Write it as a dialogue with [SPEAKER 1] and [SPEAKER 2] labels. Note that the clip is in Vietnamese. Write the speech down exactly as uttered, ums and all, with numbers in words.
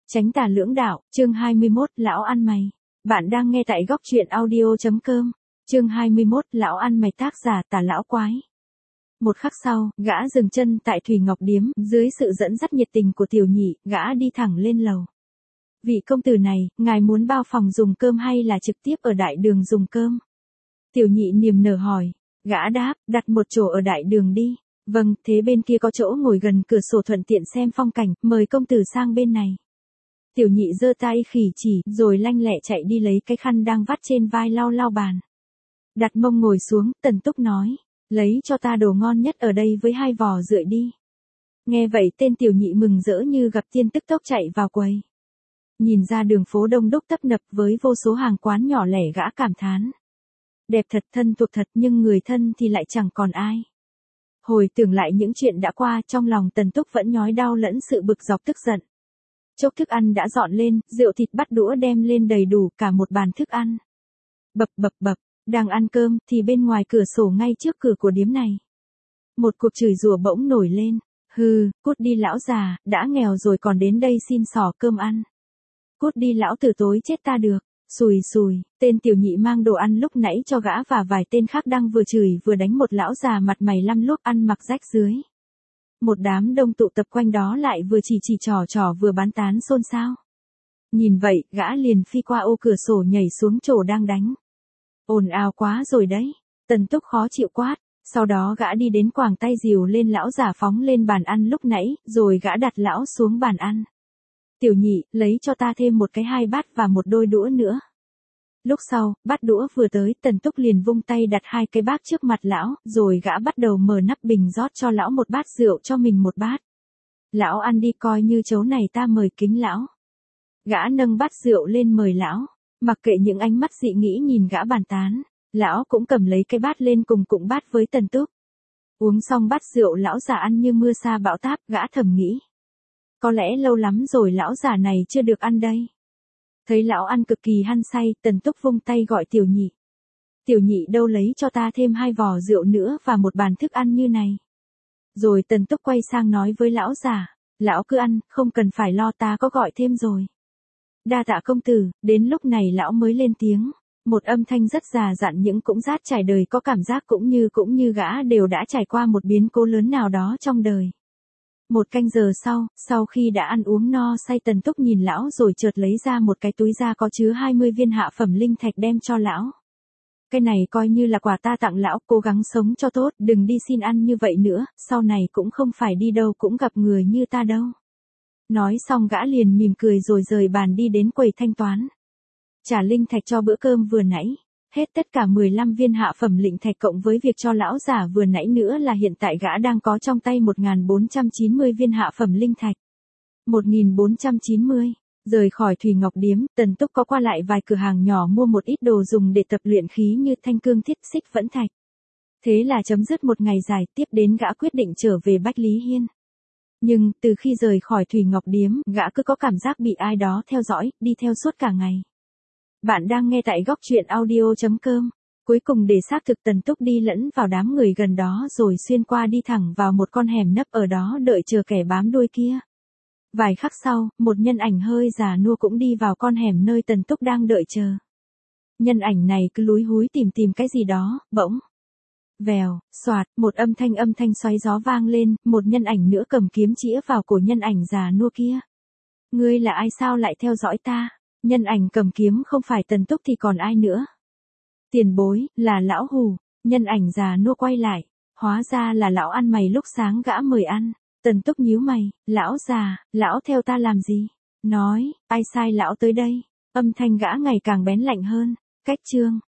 [SPEAKER 1] Chánh tà lưỡng đạo, chương hai mươi mốt, lão ăn mày. Bạn đang nghe tại góc truyện audio.com. Chương hai mươi mốt, lão ăn mày, tác giả Tà Lão Quái. Một khắc sau, gã dừng chân tại Thủy Ngọc Điếm, dưới sự dẫn dắt nhiệt tình của tiểu nhị, gã đi thẳng lên lầu. Vị công tử này, ngài muốn bao phòng dùng cơm hay là trực tiếp ở đại đường dùng cơm? Tiểu nhị niềm nở hỏi. Gã đáp, đặt một chỗ ở đại đường đi. Vâng, thế bên kia có chỗ ngồi gần cửa sổ thuận tiện xem phong cảnh, mời công tử sang bên này. Tiểu nhị giơ tay khỉ chỉ, rồi lanh lẹ chạy đi lấy cái khăn đang vắt trên vai lau lau bàn. Đặt mông ngồi xuống, Tần Túc nói, lấy cho ta đồ ngon nhất ở đây với hai vò rượi đi. Nghe vậy tên tiểu nhị mừng rỡ như gặp tiên, tức tốc chạy vào quầy. Nhìn ra đường phố đông đúc tấp nập với vô số hàng quán nhỏ lẻ, gã cảm thán. Đẹp thật, thân thuộc thật, nhưng người thân thì lại chẳng còn ai. Hồi tưởng lại những chuyện đã qua, trong lòng Tần Túc vẫn nhói đau lẫn sự bực dọc tức giận. Chốc thức ăn đã dọn lên, rượu thịt bắt đũa đem lên đầy đủ cả một bàn thức ăn. Bập bập bập, đang ăn cơm thì bên ngoài cửa sổ ngay trước cửa của điếm này, một cuộc chửi rủa bỗng nổi lên. Hừ, cút đi lão già, đã nghèo rồi còn đến đây xin xỏ cơm ăn. Cút đi lão tử, tối chết ta được. Xùi xùi, tên tiểu nhị mang đồ ăn lúc nãy cho gã và vài tên khác đang vừa chửi vừa đánh một lão già mặt mày lăm lốp ăn mặc rách rưới. Một đám đông tụ tập quanh đó lại vừa chỉ chỉ trò trò vừa bán tán xôn xao. Nhìn vậy, gã liền phi qua ô cửa sổ nhảy xuống chỗ đang đánh. Ồn ào quá rồi đấy. Tần Túc khó chịu quát. Sau đó gã đi đến quàng tay dìu lên lão già phóng lên bàn ăn lúc nãy, rồi gã đặt lão xuống bàn ăn. Tiểu nhị, lấy cho ta thêm một cái hai bát và một đôi đũa nữa. Lúc sau, bát đũa vừa tới, Tần Túc liền vung tay đặt hai cái bát trước mặt lão, rồi gã bắt đầu mở nắp bình rót cho lão một bát rượu, cho mình một bát. Lão ăn đi, coi như chấu này ta mời kính lão. Gã nâng bát rượu lên mời lão, mặc kệ những ánh mắt dị nghĩ nhìn gã bàn tán, lão cũng cầm lấy cái bát lên cùng cụng bát với Tần Túc. Uống xong bát rượu, lão già ăn như mưa sa bão táp, gã thầm nghĩ. Có lẽ lâu lắm rồi lão già này chưa được ăn đây. Thấy lão ăn cực kỳ hăng say, Tần Túc vung tay gọi tiểu nhị. Tiểu nhị đâu lấy cho ta thêm hai vò rượu nữa và một bàn thức ăn như này. Rồi Tần Túc quay sang nói với lão già, lão cứ ăn, không cần phải lo, ta có gọi thêm rồi. Đa tạ công tử. Đến lúc này lão mới lên tiếng, một âm thanh rất già dặn nhưng cũng rát trải đời, có cảm giác cũng như cũng như gã đều đã trải qua một biến cố lớn nào đó trong đời. Một canh giờ sau, sau khi đã ăn uống no say, Tần Túc nhìn lão rồi chợt lấy ra một cái túi da có chứa hai mươi viên hạ phẩm linh thạch đem cho lão. Cái này coi như là quà ta tặng lão, cố gắng sống cho tốt, đừng đi xin ăn như vậy nữa, sau này cũng không phải đi đâu cũng gặp người như ta đâu. Nói xong gã liền mỉm cười rồi rời bàn đi đến quầy thanh toán. Trả linh thạch cho bữa cơm vừa nãy. Hết tất cả mười lăm viên hạ phẩm linh thạch cộng với việc cho lão giả vừa nãy nữa là hiện tại gã đang có trong tay một nghìn bốn trăm chín mươi viên hạ phẩm linh thạch. một nghìn bốn trăm chín mươi. Rời khỏi Thủy Ngọc Điếm, Tần Túc có qua lại vài cửa hàng nhỏ mua một ít đồ dùng để tập luyện khí như thanh cương thiết, xích vẫn thạch. Thế là chấm dứt một ngày dài, tiếp đến gã quyết định trở về Bách Lý Hiên. Nhưng, từ khi rời khỏi Thủy Ngọc Điếm, gã cứ có cảm giác bị ai đó theo dõi, đi theo suốt cả ngày. Bạn đang nghe tại góc truyện audio.com. Cuối cùng để xác thực, Tần Túc đi lẫn vào đám người gần đó rồi xuyên qua đi thẳng vào một con hẻm nấp ở đó đợi chờ kẻ bám đuôi kia. Vài khắc sau, một nhân ảnh hơi già nua cũng đi vào con hẻm nơi Tần Túc đang đợi chờ. Nhân ảnh này cứ lúi húi tìm tìm cái gì đó, bỗng. Vèo, xoạt, một âm thanh âm thanh xoáy gió vang lên, một nhân ảnh nữa cầm kiếm chĩa vào cổ nhân ảnh già nua kia. Ngươi là ai, sao lại theo dõi ta? Nhân ảnh cầm kiếm không phải Tần Túc thì còn ai nữa? Tiền bối, là lão Hù. Nhân ảnh già nua quay lại, hóa ra là lão ăn mày lúc sáng gã mời ăn. Tần Túc nhíu mày, lão già, lão theo ta làm gì? Nói, ai sai lão tới đây? Âm thanh gã ngày càng bén lạnh hơn. Cách chương.